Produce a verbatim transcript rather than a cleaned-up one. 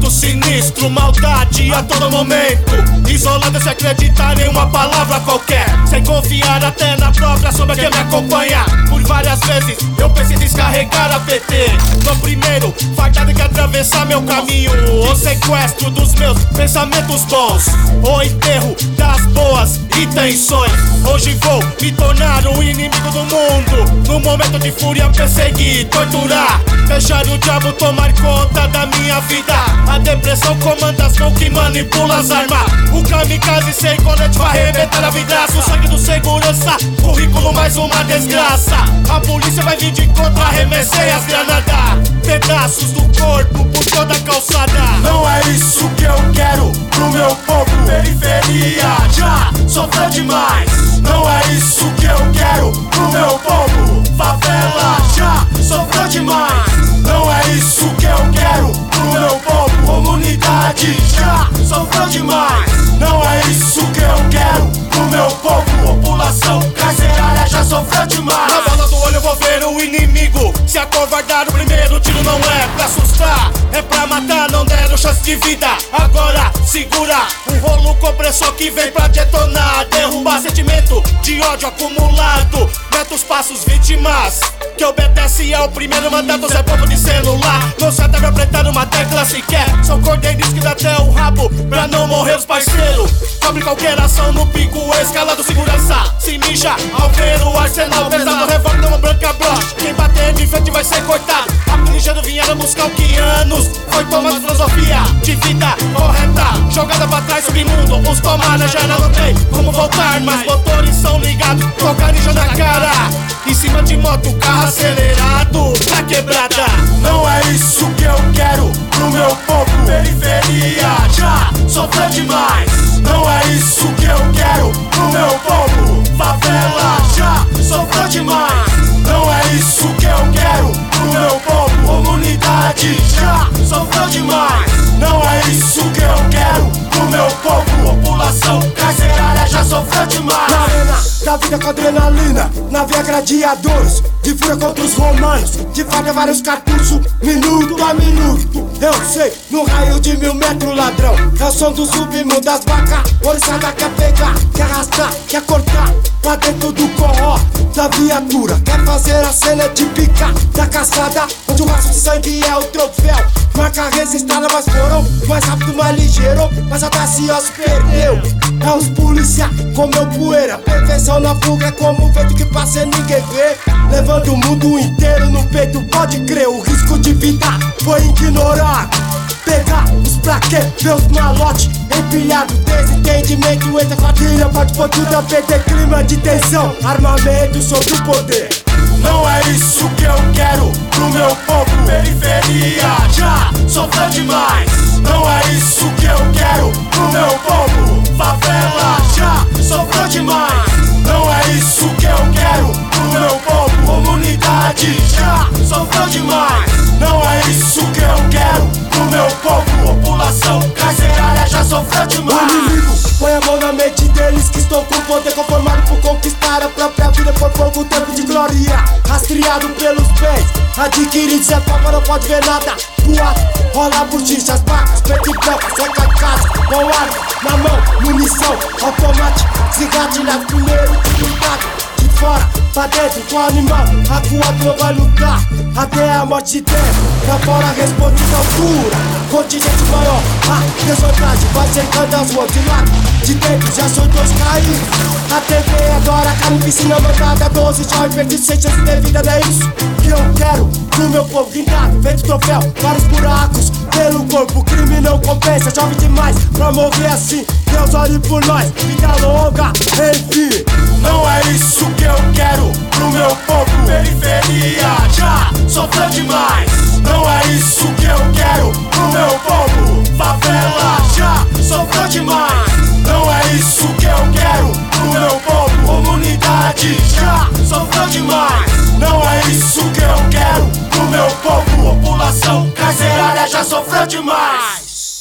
muito sinistro, maldade a todo momento. Isolado sem acreditar em uma palavra qualquer, sem confiar até na própria sombra que me acompanha. Por várias vezes eu pensei em descarregar a P T. No primeiro, fardado que atravessar meu caminho. O sequestro dos meus pensamentos bons, o enterro das boas intenções. Hoje vou me tornar o inimigo do mundo. No momento de fúria perseguir, torturar, deixar o diabo tomar conta da minha vida. A depressão comanda as mãos que manipula as armas. O kamikaze sem colete vai arrebentar a vidraça. O sangue do segurança, currículo mais uma desgraça. A polícia vai vir de contra, arremessei as granadas. Pedaços do corpo por toda a calçada. Não é isso que eu quero pro meu povo. Periferia já sofreu demais. Não é isso que eu quero pro meu povo. Favela já sofreu demais. Não é isso que eu quero pro meu povo. Comunidade já sofreu demais. Não é isso que eu quero pro meu povo. População carcerária já sofreu demais. Na bola do olho eu vou ver o inimigo se acovardar. O primeiro tiro não é pra assustar, é pra matar, não deram chance de vida. Agora segura o rolo compressor que vem pra detonar. Derrubar sentimento de ódio acumulado. Meta os passos vítimas que obedece ao primeiro mandato. Zé povo de celular, não se atreve a apertar uma tecla sequer. São cordeiros que dá até o rabo pra não morrer os parceiros. Cobre qualquer ação no pico escalado. Segurança se mija ao ver o arsenal pesado. Revólver numa branca broche, quem bater de frente vai ser cortado. Rápido ligeiro vieram buscar o que anos foi tomando filosofia de vida correta. Jogada pra trás, submundo, os tomadas já não tem como voltar. Mas motores são ligados, cocaína na cara. Em cima de moto, carro acelerado na quebrada. Não é isso que eu quero pro meu povo. Periferia já sofreu demais. Não é isso que eu quero pro meu povo. Favela já sofreu demais. Não é isso que eu quero pro meu povo. Comunidade já sofreu demais. Não é isso que eu quero pro meu povo. População carcerária já sofreu demais. Na arena da vida com adrenalina, na via gladiadores, de fúria contra os romanos, de faca vários cartuchos, minuto a minuto. Eu sei, no raio de mil metros, ladrão. É o som do submundo das vacas. Oriçada quer pegar, quer arrastar, quer cortar pra dentro do corró da viatura. Quer fazer a cena de picar da caçada, onde o rastro de sangue é o troféu. Marca resistada, mas foram mais rápido, mais ligeiro, mas audacioso perdeu. É os polícia, comeu poeira. Perfeição na fuga é como o vento que passa e ninguém vê. Levando o mundo inteiro no peito, pode crer. O risco de vida foi ignorar. Pegar os plaquê, ver os malotes empilhado, desentendimento entre a quadrilha. Pode pôr tudo a perder, clima de tensão, armamento sobre o poder. Não é isso que eu quero pro meu povo. Periferia já sofreu demais. Não é isso que eu quero pro meu povo. Favela já sofreu demais. Não é isso que eu quero pro meu povo. Comunidade já sofreu demais. Não é isso que eu quero pro meu povo. População carcerária já sofreu demais. O inimigo põe a mão na mente deles que estão com poder conformado por conquistar a própria vida por pouco tempo de glória. Rastreado pelos pés, adquirido sem forma, não pode ver nada. Boato, rola bochechas, vacas, preto e branco, seca casa, com arma na mão, munição, automático, desengatilhado, primeiro cuidado. De fora, pra dentro, com o animal, acuado não vai lutar até a morte de tempo. Pra fora, responde de altura, contingente maior, a desvantagem vai cercando as ruas de lado. De dentro já são dois caídos. A T V adora, carne, piscina mandada, doze jovens perdidos sem chance de vida. Não é isso que eu quero pro meu povo guindado, feito troféu, vários buracos pelo corpo. O crime não compensa, jovem demais pra morrer assim. Deus olhe por nós, vida longa, enfim. Não é isso que eu quero pro meu povo. Periferia já sofreu demais. Não é isso que eu quero pro meu povo. Favela já sofreu demais. Não é isso que eu quero pro meu povo. Comunidade já sofreu demais. Não é isso que eu quero pro meu povo. População carcerária já sofreu demais.